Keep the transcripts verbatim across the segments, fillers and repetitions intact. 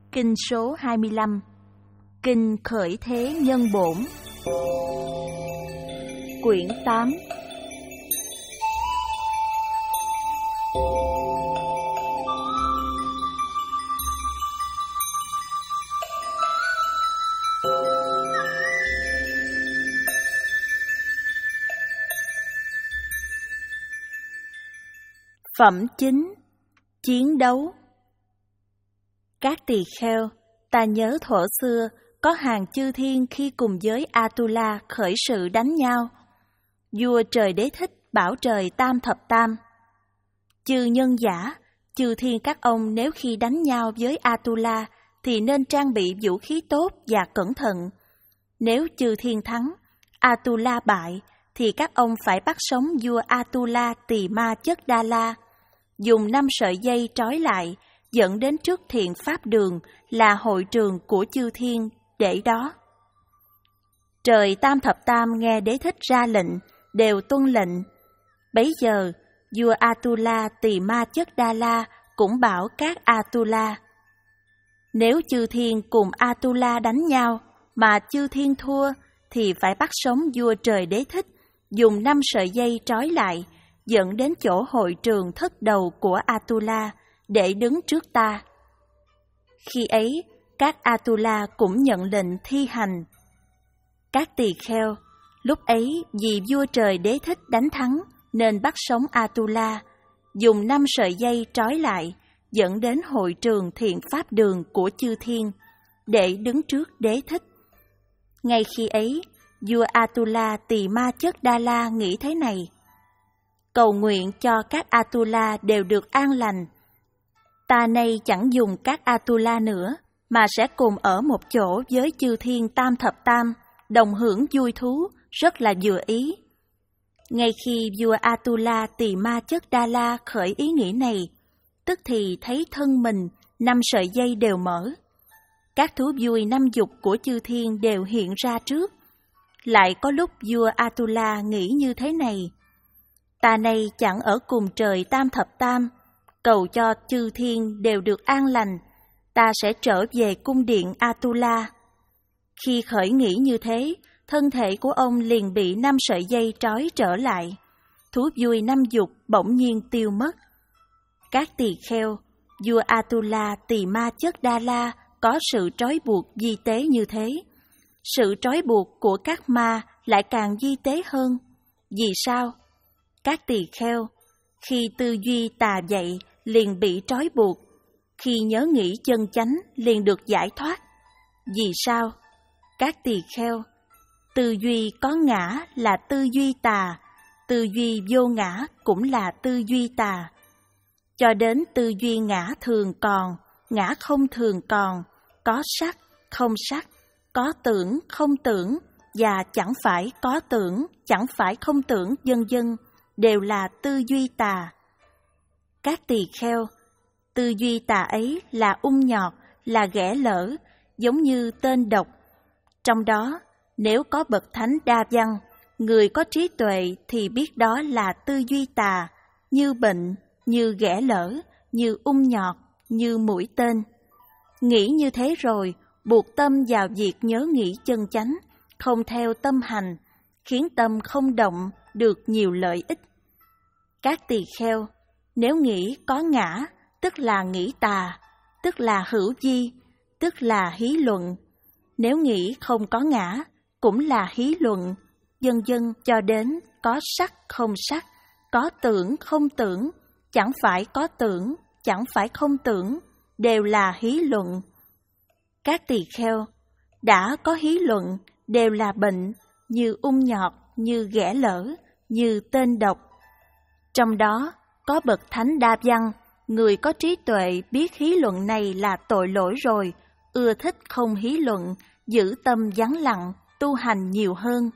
Kinh số hai mươi lăm. Kinh Khởi Thế Nhân Bổn. Quyển tám. Phẩm chính. Chiến đấu. Các tỳ kheo, ta nhớ thuở xưa có hàng chư thiên khi cùng với Atula khởi sự đánh nhau. Vua Trời Đế Thích bảo trời Tam Thập Tam: chư nhân giả, chư thiên các ông nếu khi đánh nhau với Atula thì nên trang bị vũ khí tốt và cẩn thận. Nếu chư thiên thắng, Atula bại, thì các ông phải bắt sống vua Atula Tỳ Ma Chất Đa La, dùng năm sợi dây trói lại, dẫn đến trước thiện pháp đường là hội trường của chư thiên để đó. Trời Tam Thập Tam nghe Đế Thích ra lệnh, đều tuân lệnh. Bấy giờ, vua Atula Tỳ Ma Chất Đa La cũng bảo các Atula: nếu chư thiên cùng Atula đánh nhau mà chư thiên thua, thì phải bắt sống vua Trời Đế Thích, dùng năm sợi dây trói lại, dẫn đến chỗ hội trường thất đầu của Atula để đứng trước ta. Khi ấy, các Atula cũng nhận lệnh thi hành. Các tỳ kheo, lúc ấy vì vua Trời Đế Thích đánh thắng nên bắt sống Atula, dùng năm sợi dây trói lại, dẫn đến hội trường thiện pháp đường của chư thiên để đứng trước Đế Thích. Ngay khi ấy, vua Atula Tỳ Ma Chất Đa La nghĩ thế này: cầu nguyện cho các Atula đều được an lành. Ta nay chẳng dùng các Atula nữa, mà sẽ cùng ở một chỗ với chư thiên Tam Thập Tam, đồng hưởng vui thú, rất là vừa ý. Ngay khi vua Atula Tỳ Ma Chất Đa La khởi ý nghĩ này, tức thì thấy thân mình năm sợi dây đều mở. Các thú vui năm dục của chư thiên đều hiện ra trước. Lại có lúc vua Atula nghĩ như thế này: ta nay chẳng ở cùng trời Tam Thập Tam, cầu cho chư thiên đều được an lành, ta sẽ trở về cung điện Atula. Khi khởi nghĩ như thế, thân thể của ông liền bị năm sợi dây trói trở lại. Thú vui năm dục bỗng nhiên tiêu mất. Các tỳ kheo, vua Atula Tỳ Ma Chất Đa La có sự trói buộc vi tế như thế. Sự trói buộc của các ma lại càng vi tế hơn. Vì sao? Các tỳ kheo, khi tư duy tà dậy liền bị trói buộc, khi nhớ nghĩ chân chánh liền được giải thoát. Vì sao? Các tỳ kheo, tư duy có ngã là tư duy tà, tư duy vô ngã cũng là tư duy tà. Cho đến tư duy ngã thường còn, ngã không thường còn, có sắc, không sắc, có tưởng, không tưởng, và chẳng phải có tưởng, chẳng phải không tưởng, vân vân, đều là tư duy tà. Các tỳ kheo, tư duy tà ấy là ung nhọt, là ghẻ lỡ, giống như tên độc. Trong đó, nếu có bậc thánh đa văn, người có trí tuệ thì biết đó là tư duy tà, như bệnh, như ghẻ lỡ, như ung nhọt, như mũi tên. Nghĩ như thế rồi, buộc tâm vào việc nhớ nghĩ chân chánh, không theo tâm hành, khiến tâm không động, được nhiều lợi ích. Các tỳ kheo, nếu nghĩ có ngã, tức là nghĩ tà, tức là hữu vi, tức là hí luận. Nếu nghĩ không có ngã, cũng là hí luận, vân vân, cho đến có sắc không sắc, có tưởng không tưởng, chẳng phải có tưởng, chẳng phải không tưởng, đều là hí luận. Các tỳ kheo, đã có hí luận, đều là bệnh, như ung nhọt, như ghẻ lỡ, như tên độc. Trong đó, có bậc thánh đa văn, người có trí tuệ biết hí luận này là tội lỗi rồi, ưa thích không hí luận, giữ tâm vắng lặng, tu hành nhiều hơn.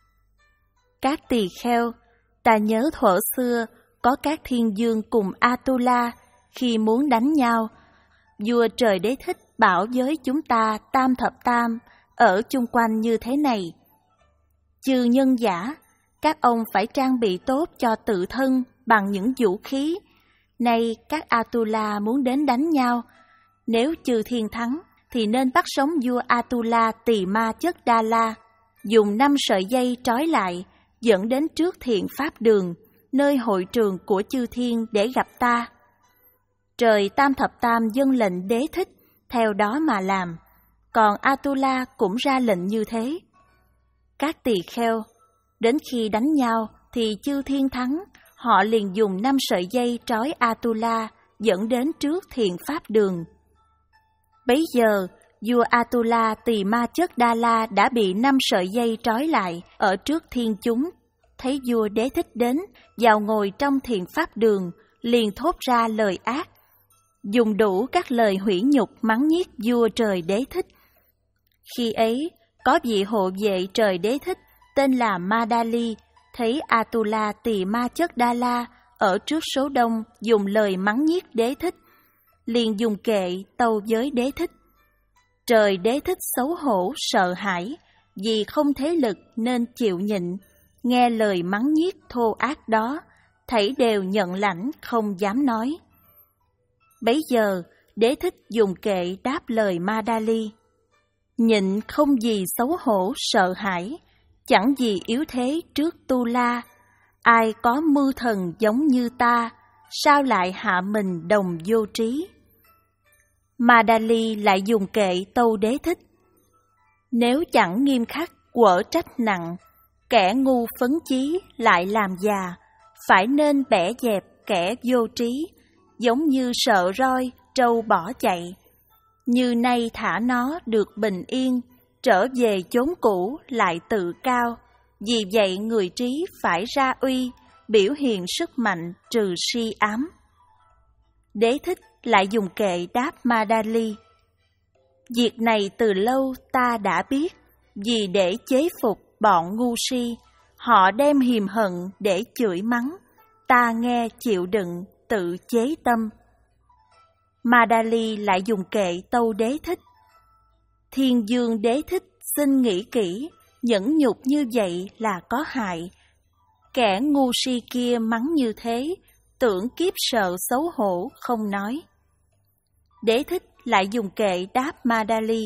Các tỳ kheo, ta nhớ thuở xưa, có các thiên dương cùng Atula, khi muốn đánh nhau, vua Trời Đế Thích bảo với chúng ta Tam Thập Tam, ở chung quanh như thế này: chư nhân giả, các ông phải trang bị tốt cho tự thân bằng những vũ khí. Nay các Atula muốn đến đánh nhau, Nếu chư thiên thắng, thì nên bắt sống vua Atula tỳ ma chất Đa La, dùng năm sợi dây trói lại, dẫn đến trước Thiện Pháp Đường, nơi hội trường của chư thiên để gặp ta. Trời Tam Thập Tam dâng lệnh Đế Thích, theo đó mà làm, còn Atula cũng ra lệnh như thế. Các tỳ kheo, đến khi đánh nhau thì chư thiên thắng, họ liền dùng năm sợi dây trói Atula dẫn đến trước Thiện Pháp Đường. Bấy giờ, vua Atula tỳ ma chất Đa La đã bị năm sợi dây trói lại ở trước thiên chúng. Thấy vua Đế Thích đến, vào ngồi trong Thiện Pháp Đường, liền thốt ra lời ác, dùng đủ các lời hủy nhục mắng nhiếc vua trời Đế Thích. Khi ấy, có vị hộ vệ trời Đế Thích tên là Madali, thấy Atula tỳ ma chất Đa La ở trước số đông dùng lời mắng nhiếc Đế Thích, liền dùng kệ tâu với Đế Thích. Trời Đế Thích xấu hổ sợ hãi, vì không thế lực nên chịu nhịn, nghe lời mắng nhiếc thô ác đó, thảy đều nhận lãnh không dám nói. Bấy giờ, Đế Thích dùng kệ đáp lời Madali. Nhịn không gì xấu hổ sợ hãi, chẳng gì yếu thế trước Tu La. Ai có mưu thần giống như ta, sao lại hạ mình đồng vô trí? Madali lại dùng kệ tâu Đế Thích. Nếu chẳng nghiêm khắc quở trách nặng, kẻ ngu phấn chí lại làm già, phải nên bẻ dẹp kẻ vô trí, giống như sợ roi, trâu bỏ chạy. Như nay thả nó được bình yên, trở về chốn cũ lại tự cao. Vì vậy người trí phải ra uy, biểu hiện sức mạnh trừ si ám. Đế Thích lại dùng kệ đáp Madali. Việc này từ lâu ta đã biết, vì để chế phục bọn ngu si, họ đem hiềm hận để chửi mắng, ta nghe chịu đựng tự chế tâm. Madali lại dùng kệ tâu Đế Thích. Thiên Dương Đế Thích xin nghĩ kỹ, nhẫn nhục như vậy là có hại. Kẻ ngu si kia mắng như thế, tưởng kiếp sợ xấu hổ không nói. Đế Thích lại dùng kệ đáp Madali.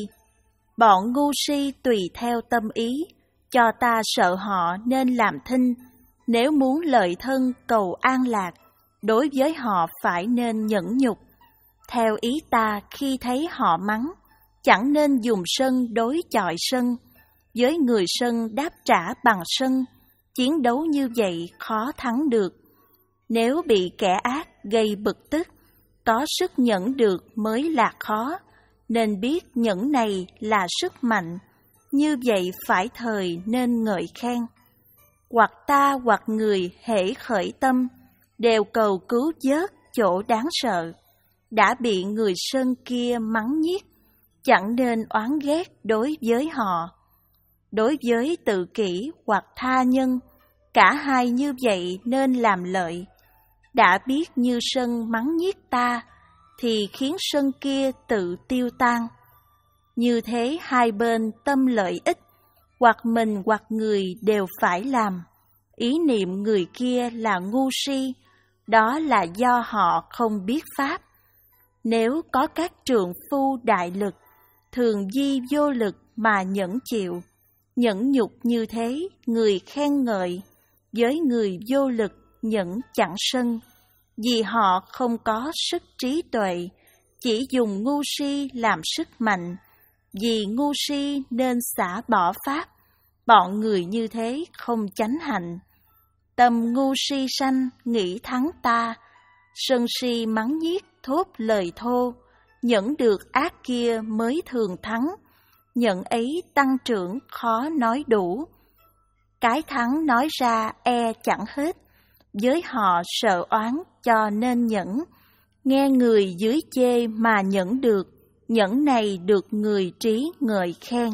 Bọn ngu si tùy theo tâm ý, cho ta sợ họ nên làm thinh. Nếu muốn lợi thân cầu an lạc, đối với họ phải nên nhẫn nhục. Theo ý ta khi thấy họ mắng, chẳng nên dùng sân đối chọi sân. Với người sân đáp trả bằng sân, chiến đấu như vậy khó thắng được. Nếu bị kẻ ác gây bực tức, có sức nhẫn được mới là khó, nên biết nhẫn này là sức mạnh, như vậy phải thời nên ngợi khen. Hoặc ta hoặc người hễ khởi tâm, đều cầu cứu vớt chỗ đáng sợ. Đã bị người sân kia mắng nhiếc, chẳng nên oán ghét đối với họ. Đối với tự kỷ hoặc tha nhân, cả hai như vậy nên làm lợi. Đã biết như sân mắng nhiếc ta, thì khiến sân kia tự tiêu tan. Như thế hai bên tâm lợi ích, hoặc mình hoặc người đều phải làm. Ý niệm người kia là ngu si, đó là do họ không biết pháp. Nếu có các trượng phu đại lực, thường di vô lực mà nhẫn chịu, nhẫn nhục như thế người khen ngợi, với người vô lực nhẫn chẳng sân, vì họ không có sức trí tuệ, chỉ dùng ngu si làm sức mạnh, vì ngu si nên xả bỏ pháp, bọn người như thế không chánh hạnh. Tâm ngu si sanh nghĩ thắng ta, sân si mắng nhiếc thốt lời thô, nhẫn được ác kia mới thường thắng, nhẫn ấy tăng trưởng khó nói đủ. Cái thắng nói ra e chẳng hết, với họ sợ oán cho nên nhẫn, nghe người dưới chê mà nhẫn được, nhẫn này được người trí ngợi khen.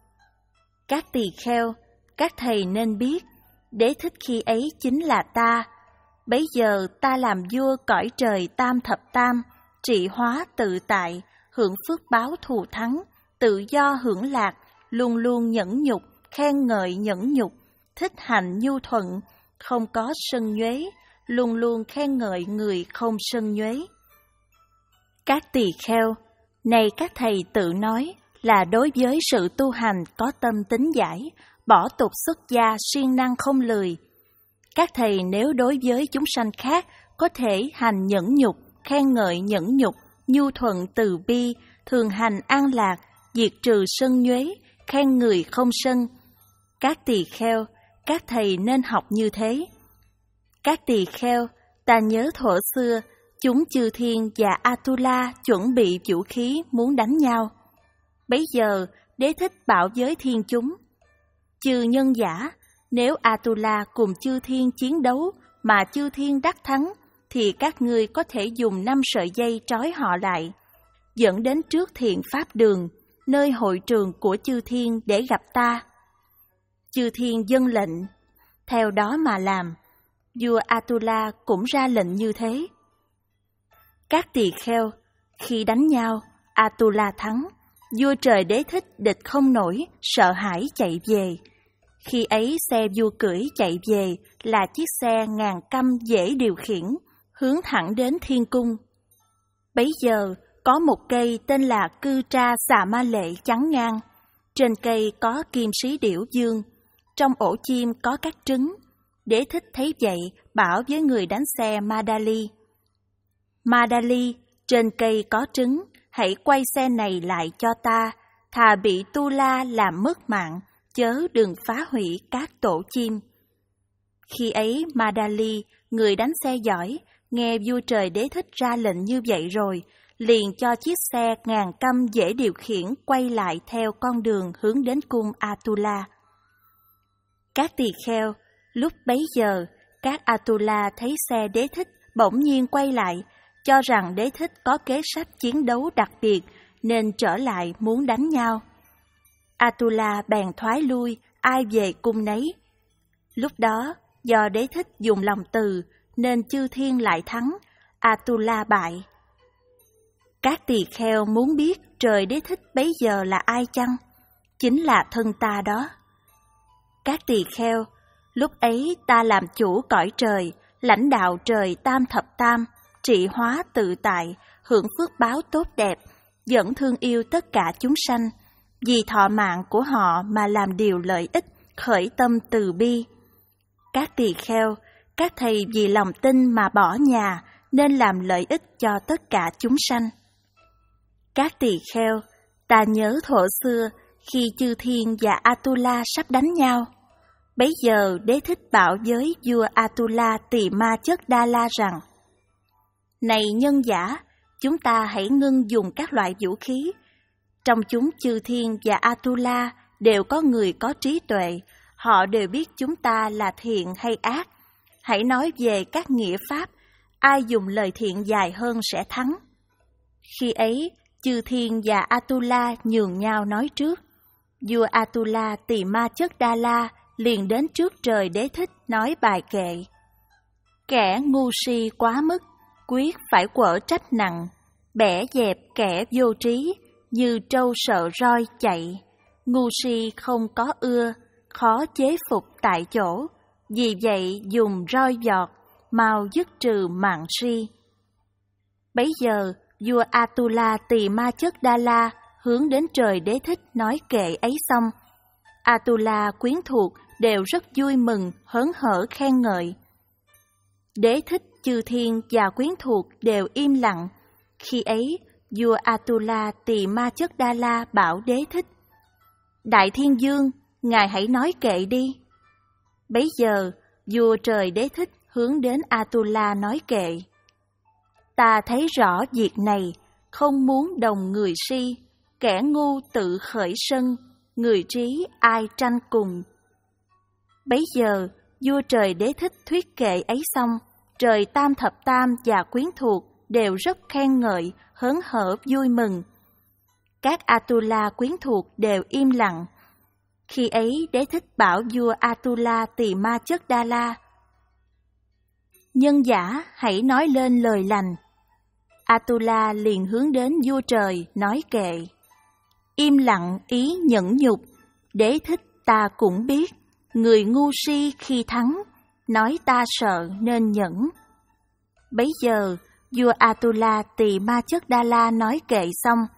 Các tỳ kheo, các thầy nên biết, Đế Thích khi ấy chính là ta. Bấy giờ ta làm vua cõi trời Tam Thập Tam, trị hóa tự tại, hưởng phước báo thù thắng, tự do hưởng lạc, luôn luôn nhẫn nhục, khen ngợi nhẫn nhục, thích hạnh nhu thuận, không có sân nhuế, luôn luôn khen ngợi người không sân nhuế. Các tỳ kheo, Này các thầy tự nói là đối với sự tu hành có tâm tính giải, bỏ tục xuất gia siêng năng không lười. Các thầy nếu đối với chúng sanh khác có thể hành nhẫn nhục, khen ngợi nhẫn nhục, nhu thuận từ bi, thường hành an lạc, diệt trừ sân nhuế, khen người không sân. Các tỳ kheo, các thầy nên học như thế. Các tỳ kheo, ta nhớ thuở xưa, chúng chư thiên và Atula chuẩn bị vũ khí muốn đánh nhau. Bấy giờ, Đế Thích bảo với thiên chúng, chư nhân giả, nếu Atula cùng chư thiên chiến đấu mà chư thiên đắc thắng, thì các ngươi có thể dùng năm sợi dây trói họ lại, dẫn đến trước thiện pháp đường, nơi hội trường của chư thiên để gặp ta. Chư thiên dâng lệnh, theo đó mà làm. Vua Atula cũng ra lệnh như thế. Các tỳ kheo, khi đánh nhau, Atula thắng, vua trời Đế Thích địch không nổi, sợ hãi chạy về. Khi ấy xe vua cưỡi chạy về là chiếc xe ngàn căm dễ điều khiển, hướng thẳng đến thiên cung. Bấy giờ, có một cây tên là Cư Tra Xà Ma Lệ chắn ngang. Trên cây có kim sĩ điểu dương, trong ổ chim có các trứng. Đế Thích thấy vậy, bảo với người đánh xe Madali, Madali, trên cây có trứng, hãy quay xe này lại cho ta, thà bị Tu La làm mất mạng, chớ đừng phá hủy các tổ chim. Khi ấy Madali, người đánh xe giỏi, nghe vua trời Đế Thích ra lệnh như vậy rồi, liền cho chiếc xe ngàn căm dễ điều khiển quay lại theo con đường hướng đến cung Atula. Các tỳ kheo, lúc bấy giờ, các Atula thấy xe Đế Thích bỗng nhiên quay lại, cho rằng Đế Thích có kế sách chiến đấu đặc biệt nên trở lại muốn đánh nhau. Atula bèn thoái lui, ai về cung nấy. Lúc đó, do Đế Thích dùng lòng từ nên chư thiên lại thắng, Atula bại. Các tỳ kheo muốn biết trời Đế Thích bấy giờ là ai chăng? Chính là thân ta đó. Các tỳ kheo, lúc ấy ta làm chủ cõi trời, lãnh đạo trời tam thập tam, trị hóa tự tại, hưởng phước báo tốt đẹp, vẫn thương yêu tất cả chúng sanh, vì thọ mạng của họ mà làm điều lợi ích, khởi tâm từ bi. Các tỳ kheo, các thầy vì lòng tin mà bỏ nhà, nên làm lợi ích cho tất cả chúng sanh. Các tỳ kheo, ta nhớ thuở xưa, khi chư thiên và Atula sắp đánh nhau, bấy giờ Đế Thích bảo với vua Atula Tỳ Ma Chất Đa La rằng, này nhân giả, chúng ta hãy ngưng dùng các loại vũ khí. Trong chúng chư thiên và Atula đều có người có trí tuệ, họ đều biết chúng ta là thiện hay ác. Hãy nói về các nghĩa pháp, ai dùng lời thiện dài hơn sẽ thắng. Khi ấy, chư thiên và Atula nhường nhau nói trước. Vua Atula Tỳ Ma Chất Đa La liền đến trước trời Đế Thích nói bài kệ. Kẻ ngu si quá mức, quyết phải quở trách nặng, bẻ dẹp kẻ vô trí, như trâu sợ roi chạy. Ngu si không có ưa, khó chế phục tại chỗ, vì vậy dùng roi giọt, mau dứt trừ mạng si. Bấy giờ, vua Atula Tỳ Ma Chất Đa La hướng đến trời Đế Thích nói kệ ấy xong, Atula quyến thuộc đều rất vui mừng, hớn hở khen ngợi. Đế Thích, chư thiên và quyến thuộc đều im lặng. Khi ấy, vua Atula Tỳ Ma Chất Đa La bảo Đế Thích, Đại Thiên Dương, ngài hãy nói kệ đi. Bấy giờ, vua trời Đế Thích hướng đến Atula nói kệ. Ta thấy rõ việc này, không muốn đồng người si, kẻ ngu tự khởi sân, người trí ai tranh cùng. Bấy giờ, vua trời Đế Thích thuyết kệ ấy xong, trời tam thập tam và quyến thuộc đều rất khen ngợi, hớn hở vui mừng. Các Atula quyến thuộc đều im lặng. Khi ấy Đế Thích bảo vua Atula Tỳ Ma Chất Đa La, nhân giả hãy nói lên lời lành. Atula liền hướng đến vua trời nói kệ. Im lặng ý nhẫn nhục, Đế Thích ta cũng biết, người ngu si khi thắng, nói ta sợ nên nhẫn. Bấy giờ, vua Atula Tỳ Ma Chất Đa La nói kệ xong,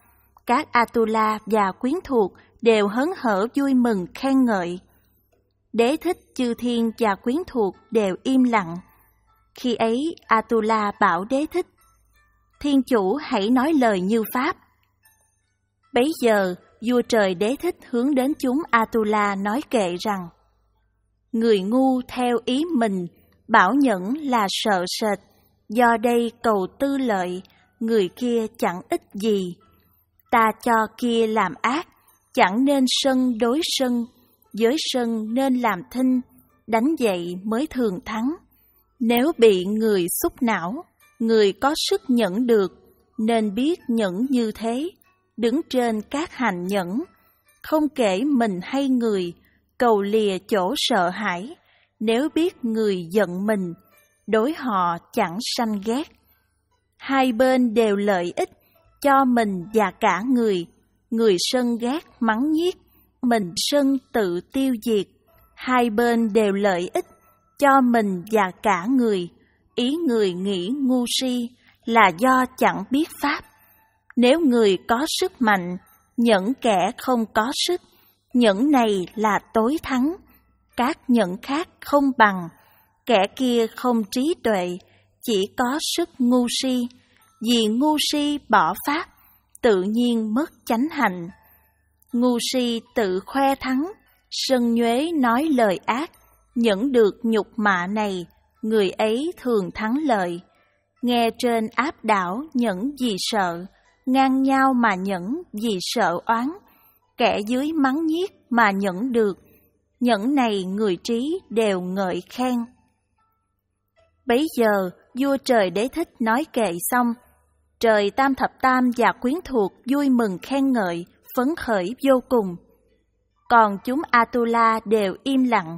Các Atula và quyến thuộc đều hớn hở vui mừng khen ngợi. Đế thích, chư thiên và quyến thuộc đều im lặng. Khi ấy Atula bảo Đế thích: Thiên chủ hãy nói lời như pháp. Bấy giờ vua trời Đế thích hướng đến chúng Atula nói kệ rằng: Người ngu theo ý mình, bảo nhẫn là sợ sệt, do đây cầu tư lợi, người kia chẳng ích gì. Ta cho kia làm ác, chẳng nên sân đối sân, với sân nên làm thinh, đánh dậy mới thường thắng. Nếu bị người xúc não, người có sức nhẫn được, nên biết nhẫn như thế, đứng trên các hành nhẫn, không kể mình hay người, cầu lìa chỗ sợ hãi. Nếu biết người giận mình, đối họ chẳng sanh ghét. Hai bên đều lợi ích, cho mình và cả người. Người sân ghét mắng nhiếc, mình sân tự tiêu diệt. Hai bên đều lợi ích, cho mình và cả người. Ý người nghĩ ngu si là do chẳng biết pháp. Nếu người có sức mạnh, nhẫn kẻ không có sức, nhẫn này là tối thắng. Các nhẫn khác không bằng, kẻ kia không trí tuệ, chỉ có sức ngu si. Vì ngu si bỏ pháp, tự nhiên mất chánh hạnh. Ngu si tự khoe thắng, sân nhuế nói lời ác, nhẫn được nhục mạ này, người ấy thường thắng lợi. Nghe trên áp đảo nhẫn vì sợ, ngang nhau mà nhẫn vì sợ oán. Kẻ dưới mắng nhiếc mà nhẫn được, nhẫn này người trí đều ngợi khen. Bấy giờ vua trời Đế thích nói kệ xong, trời Tam Thập Tam và quyến thuộc vui mừng khen ngợi, phấn khởi vô cùng. Còn chúng Atula đều im lặng.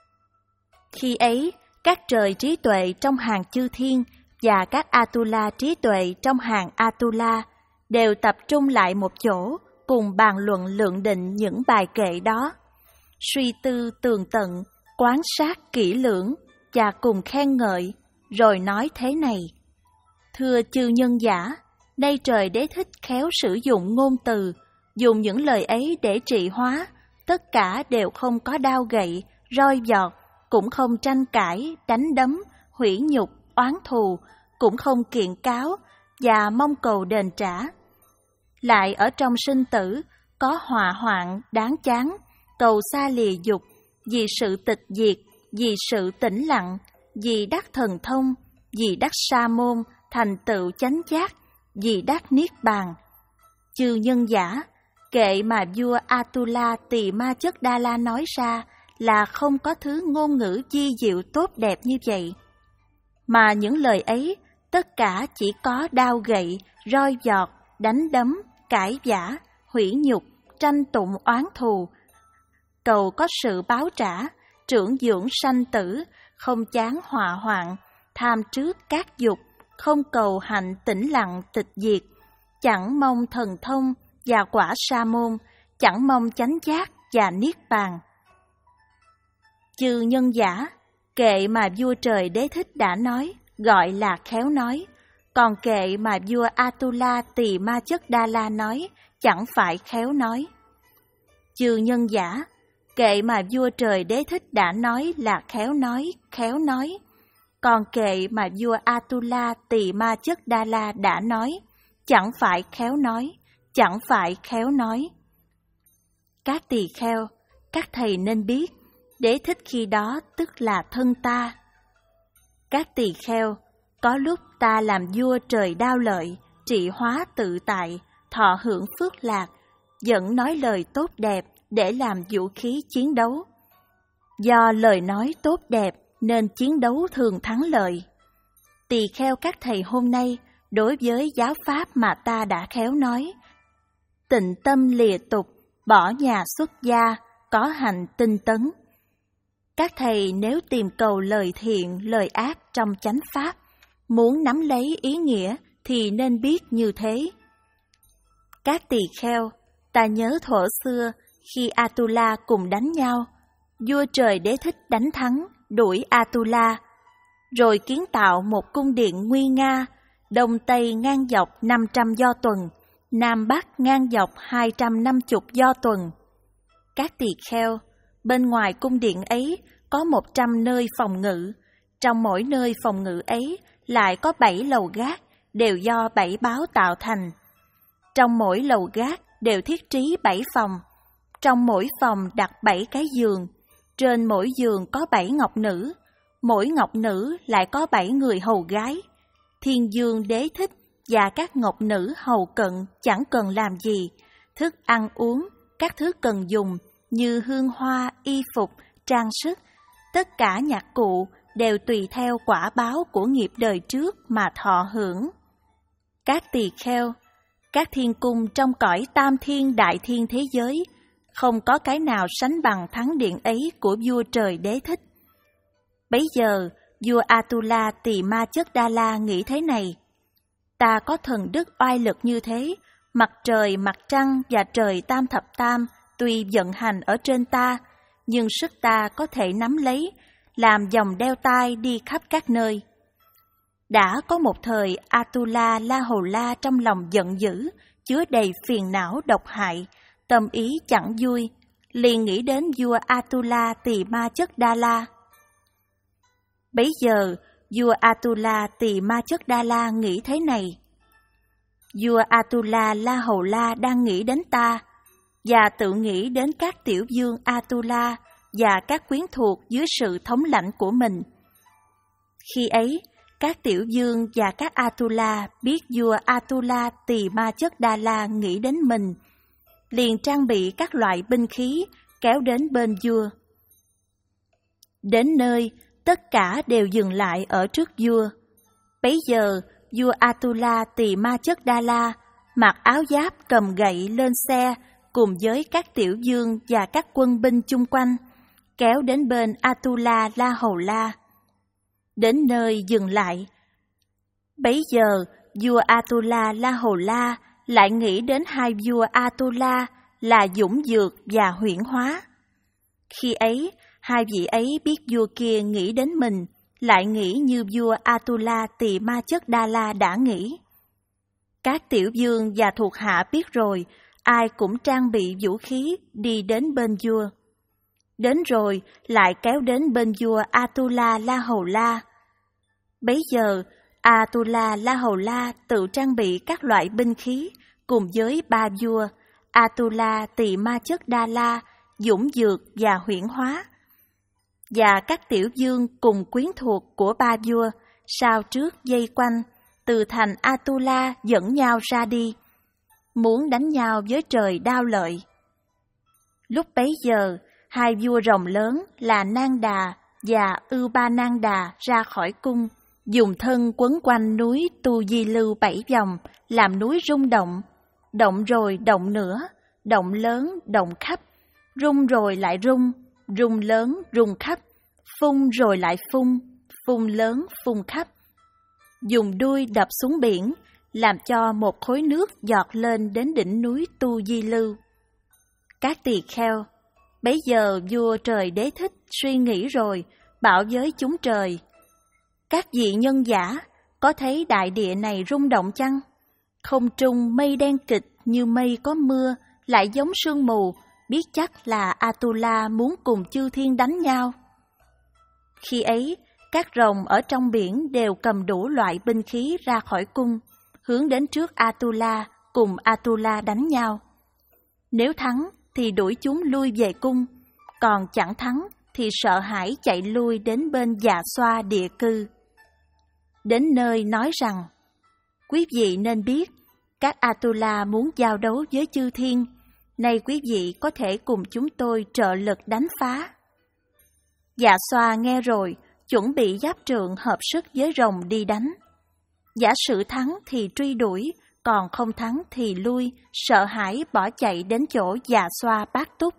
Khi ấy, các trời trí tuệ trong hàng chư thiên và các Atula trí tuệ trong hàng Atula đều tập trung lại một chỗ, cùng bàn luận lượng định những bài kệ đó, suy tư tường tận, quan sát kỹ lưỡng và cùng khen ngợi, rồi nói thế này: Thưa chư nhân giả, nay trời Đế thích khéo sử dụng ngôn từ, dùng những lời ấy để trị hóa, tất cả đều không có đao gậy, roi giọt, cũng không tranh cãi, đánh đấm, hủy nhục, oán thù, cũng không kiện cáo và mong cầu đền trả. Lại ở trong sinh tử có họa hoạn đáng chán, cầu xa lìa dục, vì sự tịch diệt, vì sự tĩnh lặng, vì đắc thần thông, vì đắc sa môn, thành tựu chánh giác, vì đắc niết bàn. Chư nhân giả, kệ mà vua Atula Tỳ Ma Chất Đa La nói ra là không có thứ ngôn ngữ di diệu tốt đẹp như vậy. Mà những lời ấy tất cả chỉ có đao gậy, roi giọt, đánh đấm, cãi vã, hủy nhục, tranh tụng oán thù, cầu có sự báo trả, trưởng dưỡng sanh tử, không chán họa hoạn, tham trước các dục, không cầu hạnh tĩnh lặng tịch diệt, chẳng mong thần thông và quả sa môn, chẳng mong chánh giác và niết bàn. Chư nhân giả, kệ mà vua trời Đế thích đã nói gọi là khéo nói, còn kệ mà vua Atula Tỳ Ma Chất Đa La nói chẳng phải khéo nói. Chư nhân giả, kệ mà vua trời Đế thích đã nói là khéo nói, khéo nói, còn kệ mà vua Atula Tỳ Ma Chất Đa La đã nói chẳng phải khéo nói, chẳng phải khéo nói. Các tỳ kheo, các thầy nên biết, Đế thích khi đó tức là thân ta. Các tỳ kheo, có lúc ta làm vua trời đao lợi, trị hóa tự tại, thọ hưởng phước lạc, vẫn nói lời tốt đẹp để làm vũ khí chiến đấu. Do lời nói tốt đẹp nên chiến đấu thường thắng lợi. Tỳ kheo các thầy hôm nay, đối với giáo pháp mà ta đã khéo nói, tịnh tâm lìa tục, bỏ nhà xuất gia, có hành tinh tấn. Các thầy nếu tìm cầu lời thiện, lời ác trong chánh pháp, muốn nắm lấy ý nghĩa thì nên biết như thế. Các tỳ kheo, ta nhớ thuở xưa khi Atula cùng đánh nhau, vua trời Đế thích đánh thắng, đuổi Atula, rồi kiến tạo một cung điện nguy nga, đông tây ngang dọc năm trăm do tuần, Nam Bắc ngang dọc hai trăm năm mươi do tuần. Các tỳ kheo, bên ngoài cung điện ấy có một trăm nơi phòng ngự, trong mỗi nơi phòng ngự ấy lại có bảy lầu gác, đều do bảy báo tạo thành. Trong mỗi lầu gác đều thiết trí bảy phòng, trong mỗi phòng đặt bảy cái giường, trên mỗi giường có bảy ngọc nữ, mỗi ngọc nữ lại có bảy người hầu gái. Thiên Dương Đế Thích và các ngọc nữ hầu cận chẳng cần làm gì, thức ăn uống, các thứ cần dùng như hương hoa, y phục, trang sức, tất cả nhạc cụ đều tùy theo quả báo của nghiệp đời trước mà thọ hưởng. Các tỳ kheo, các thiên cung trong cõi tam thiên đại thiên thế giới, không có cái nào sánh bằng thắng điện ấy của vua trời Đế Thích. Bấy giờ, vua Atula Tỳ Ma Chất Đa La nghĩ thế này: ta có thần đức oai lực như thế, mặt trời, mặt trăng và trời tam thập tam tuy vận hành ở trên ta, nhưng sức ta có thể nắm lấy, làm vòng đeo tai đi khắp các nơi. Đã có một thời Atula La Hầu La trong lòng giận dữ, chứa đầy phiền não độc hại, tâm ý chẳng vui, liền nghĩ đến vua Atula Tỳ Ma Chất Đa La. Bấy giờ, vua Atula Tỳ Ma Chất Đa La nghĩ thế này: vua Atula La Hầu La đang nghĩ đến ta, và tự nghĩ đến các tiểu vương Atula và các quyến thuộc dưới sự thống lãnh của mình. Khi ấy, các tiểu vương và các Atula biết vua Atula Tỳ Ma Chất Đa La nghĩ đến mình, liền trang bị các loại binh khí kéo đến bên vua. Đến nơi, tất cả đều dừng lại ở trước vua. Bấy giờ, vua Atula Tỳ Ma Chất Đa La mặc áo giáp cầm gậy lên xe cùng với các tiểu vương và các quân binh chung quanh, kéo đến bên Atula La Hầu La. Đến nơi dừng lại. Bấy giờ, vua Atula La Hầu La lại nghĩ đến hai vua Atula là Dũng Dược và Huyễn Hóa. Khi ấy, hai vị ấy biết vua kia nghĩ đến mình, lại nghĩ như vua Atula Tỳ Ma Chất Đa La đã nghĩ. Các tiểu vương và thuộc hạ biết rồi, ai cũng trang bị vũ khí đi đến bên vua. Đến rồi lại kéo đến bên vua Atula La Hầu La. Bấy giờ, Atula La Hầu La tự trang bị các loại binh khí cùng với ba vua Atula Tỳ Ma Chất Đa La, Dũng Dược và Huyễn Hóa. Và các tiểu vương cùng quyến thuộc của ba vua sao trước dây quanh, từ thành Atula dẫn nhau ra đi, muốn đánh nhau với trời Đao Lợi. Lúc bấy giờ, hai vua rồng lớn là Nang Đà và Ưu Ba Nang Đà ra khỏi cung, dùng thân quấn quanh núi Tu Di Lưu bảy vòng, làm núi rung động, động rồi động nữa, động lớn động khắp, rung rồi lại rung, rung lớn rung khắp, phun rồi lại phun, phun lớn phun khắp. Dùng đuôi đập xuống biển, làm cho một khối nước giọt lên đến đỉnh núi Tu Di Lưu. Các tỳ kheo, bấy giờ vua trời Đế Thích suy nghĩ rồi, bảo với chúng trời: các vị nhân giả, có thấy đại địa này rung động chăng? Không trung mây đen kịch như mây có mưa, lại giống sương mù, biết chắc là Atula muốn cùng chư thiên đánh nhau. Khi ấy, các rồng ở trong biển đều cầm đủ loại binh khí ra khỏi cung, hướng đến trước Atula, cùng Atula đánh nhau. Nếu thắng thì đuổi chúng lui về cung, còn chẳng thắng thì sợ hãi chạy lui đến bên Dạ Xoa địa cư. Đến nơi nói rằng: quý vị nên biết, các Atula muốn giao đấu với chư thiên, nay quý vị có thể cùng chúng tôi trợ lực đánh phá. Dạ Xoa nghe rồi, chuẩn bị giáp trượng hợp sức với rồng đi đánh. Giả sử thắng thì truy đuổi, còn không thắng thì lui, sợ hãi bỏ chạy đến chỗ Dạ Xoa Bát Túc.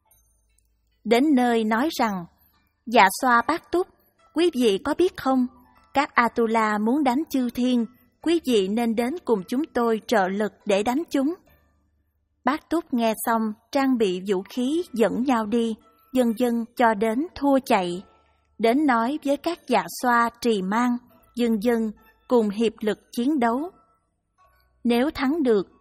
Đến nơi nói rằng: Dạ Xoa Bát Túc, quý vị có biết không, các Atula muốn đánh chư thiên, quý vị nên đến cùng chúng tôi trợ lực để đánh chúng. Bát Túc nghe xong, trang bị vũ khí dẫn nhau đi, dần dần cho đến thua chạy, đến nói với các Dạ Xoa Trì Mang, dần dần cùng hiệp lực chiến đấu. Nếu thắng được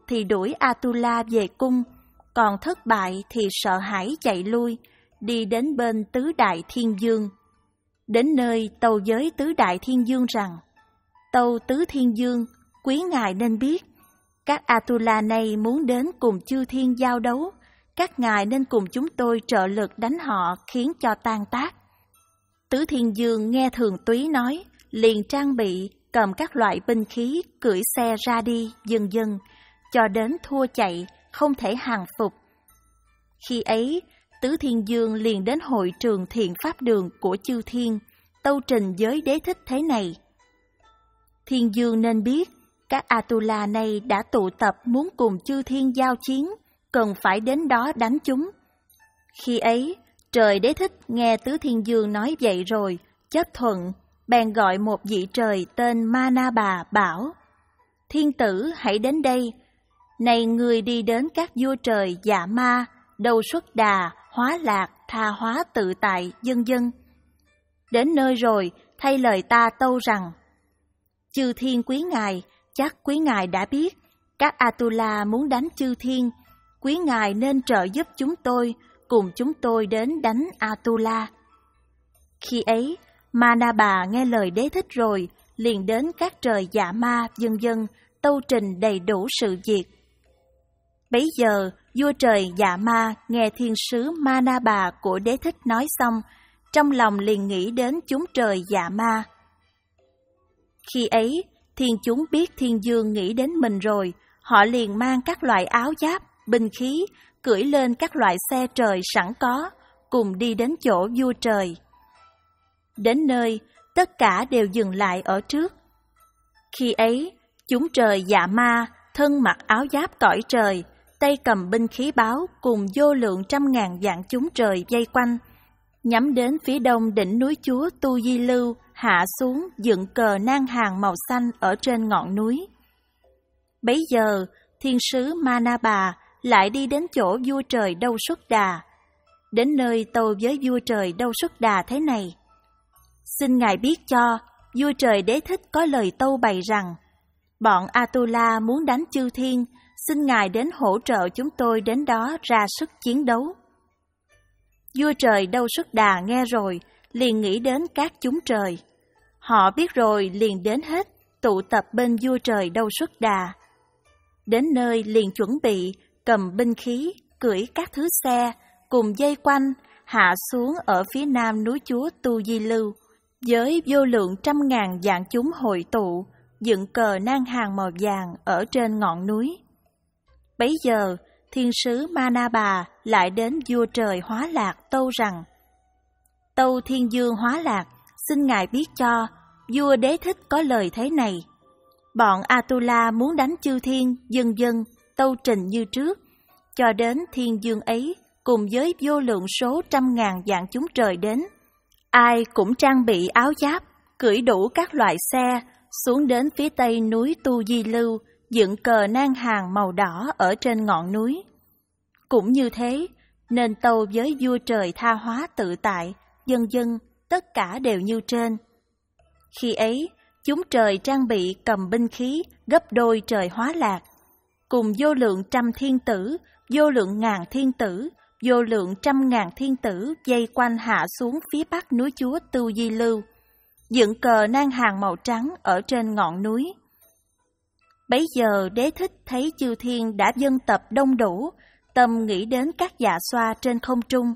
thì đuổi Atula về cung, còn thất bại thì sợ hãi chạy lui, đi đến bên tứ đại thiên dương. Đến nơi tâu với tứ đại thiên dương rằng: Tâu tứ thiên dương, quý ngài nên biết, các Atula này muốn đến cùng chư thiên giao đấu, các ngài nên cùng chúng tôi trợ lực đánh họ khiến cho tan tác. Tứ thiên dương nghe Thường Túy nói, liền trang bị, cầm các loại binh khí, cưỡi xe ra đi, dần dần, cho đến thua chạy, không thể hàng phục. Khi ấy, Tứ Thiên Dương liền đến hội trường Thiện Pháp Đường của chư thiên, tâu trình với Đế Thích thế này: Thiên Dương nên biết, các Atula này đã tụ tập muốn cùng chư thiên giao chiến, cần phải đến đó đánh chúng. Khi ấy, trời Đế Thích nghe Tứ Thiên Dương nói vậy rồi, chấp thuận, bèn gọi một vị trời tên Manaba bảo: Thiên tử hãy đến đây. Này người đi đến các vua trời Dạ Ma, Đầu Xuất Đà, Hóa Lạc, Tha Hóa Tự Tại, vân vân. Đến nơi rồi, thay lời ta tâu rằng: Chư thiên quý ngài, chắc quý ngài đã biết, các Atula muốn đánh chư thiên, quý ngài nên trợ giúp chúng tôi, cùng chúng tôi đến đánh Atula. Khi ấy, Manaba nghe lời Đế Thích rồi, liền đến các trời Dạ Ma, vân vân, tâu trình đầy đủ sự việc. Bấy giờ, vua trời Dạ Ma nghe thiên sứ Manaba của Đế Thích nói xong, trong lòng liền nghĩ đến chúng trời Dạ Ma. Khi ấy, thiên chúng biết Thiên Dương nghĩ đến mình rồi, họ liền mang các loại áo giáp, binh khí, cưỡi lên các loại xe trời sẵn có, cùng đi đến chỗ vua trời. Đến nơi, tất cả đều dừng lại ở trước. Khi ấy, chúng trời Dạ Ma, thân mặc áo giáp cõi trời, tay cầm binh khí báo cùng vô lượng trăm ngàn vạn chúng trời vây quanh, nhắm đến phía đông đỉnh núi chúa Tu Di Lưu, hạ xuống dựng cờ nan hàng màu xanh ở trên ngọn núi. Bấy giờ, thiên sứ Manaba lại đi đến chỗ vua trời Đâu Xuất Đà. Đến nơi tâu với vua trời Đâu Xuất Đà thế này: Xin ngài biết cho, vua trời Đế Thích có lời tâu bày rằng, bọn Atula muốn đánh chư thiên, xin ngài đến hỗ trợ chúng tôi đến đó ra sức chiến đấu. Vua trời Đâu Xuất Đà nghe rồi, liền nghĩ đến các chúng trời. Họ biết rồi liền đến hết, tụ tập bên vua trời Đâu Xuất Đà. Đến nơi liền chuẩn bị, cầm binh khí, cưỡi các thứ xe, cùng dây quanh, hạ xuống ở phía nam núi chúa Tu Di Lưu, với vô lượng trăm ngàn vạn chúng hội tụ, dựng cờ nan hàng màu vàng ở trên ngọn núi. Bấy giờ, thiên sứ Manaba lại đến vua trời Hóa Lạc tâu rằng: Tâu Thiên Dương Hóa Lạc, xin ngài biết cho, vua Đế Thích có lời thế này: bọn Atula muốn đánh chư thiên, vân vân, tâu trình như trước, cho đến Thiên Dương ấy cùng với vô lượng số trăm ngàn vạn chúng trời đến, ai cũng trang bị áo giáp, cưỡi đủ các loại xe, xuống đến phía tây núi Tu Di Lưu, dựng cờ nan hàng màu đỏ ở trên ngọn núi. Cũng như thế, nên tâu với vua trời Tha Hóa Tự Tại, vân vân, tất cả đều như trên. Khi ấy, chúng trời trang bị cầm binh khí gấp đôi trời Hóa Lạc, cùng vô lượng trăm thiên tử, vô lượng ngàn thiên tử, vô lượng trăm ngàn thiên tử dây quanh hạ xuống phía bắc núi chúa Tu Di Lưu, dựng cờ nan hàng màu trắng ở trên ngọn núi. Bấy giờ Đế Thích thấy chư thiên đã dân tập đông đủ, tâm nghĩ đến các dạ xoa trên không trung.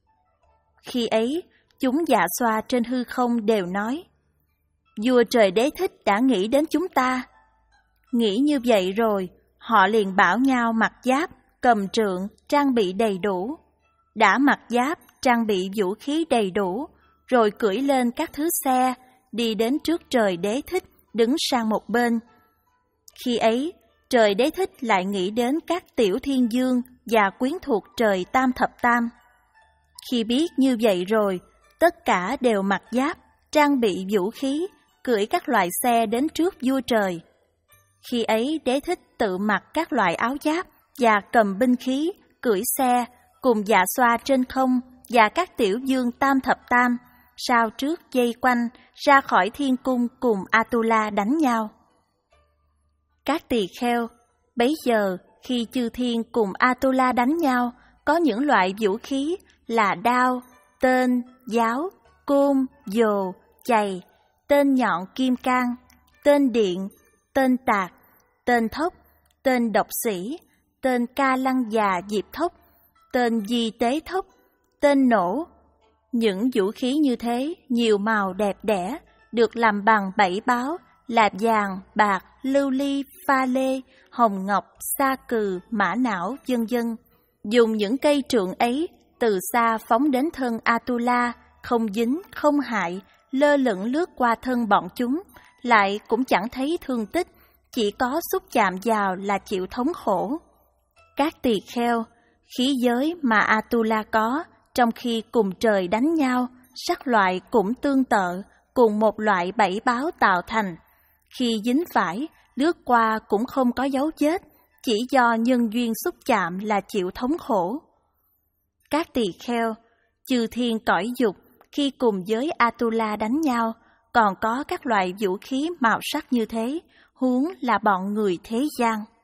Khi ấy, chúng dạ xoa trên hư không đều nói: Vua trời Đế Thích đã nghĩ đến chúng ta. Nghĩ như vậy rồi, họ liền bảo nhau mặc giáp, cầm trượng, trang bị đầy đủ. Đã mặc giáp, trang bị vũ khí đầy đủ, rồi cưỡi lên các thứ xe, đi đến trước trời Đế Thích, đứng sang một bên. Khi ấy, trời Đế Thích lại nghĩ đến các tiểu thiên dương và quyến thuộc trời Tam Thập Tam. Khi biết như vậy rồi, tất cả đều mặc giáp, trang bị vũ khí, cưỡi các loại xe đến trước vua trời. Khi ấy Đế Thích tự mặc các loại áo giáp và cầm binh khí, cưỡi xe, cùng dạ xoa trên không và các tiểu dương Tam Thập Tam, sao trước dây quanh, ra khỏi thiên cung cùng Atula đánh nhau. Các tỳ kheo, bấy giờ khi chư thiên cùng Atula đánh nhau, có những loại vũ khí là đao, tên, giáo, côn, dồ, chày, tên nhọn kim cang, tên điện, tên tạc, tên thốc, tên độc sĩ, tên ca lăng già diệp thốc, tên di tế thốc, tên nổ. Những vũ khí như thế, nhiều màu đẹp đẽ, được làm bằng bảy báo là vàng, bạc, lưu ly, pha lê, hồng ngọc, sa cừ, mã não, vân vân. Dùng những cây trượng ấy, từ xa phóng đến thân Atula, không dính, không hại, lơ lửng lướt qua thân bọn chúng, lại cũng chẳng thấy thương tích, chỉ có xúc chạm vào là chịu thống khổ. Các tỳ kheo, khí giới mà Atula có, trong khi cùng trời đánh nhau, sắc loại cũng tương tự, cùng một loại bảy báo tạo thành. Khi dính phải, lướt qua cũng không có dấu vết, chỉ do nhân duyên xúc chạm là chịu thống khổ. Các tỳ kheo, chư thiên cõi dục, khi cùng với Atula đánh nhau, còn có các loại vũ khí màu sắc như thế, huống là bọn người thế gian.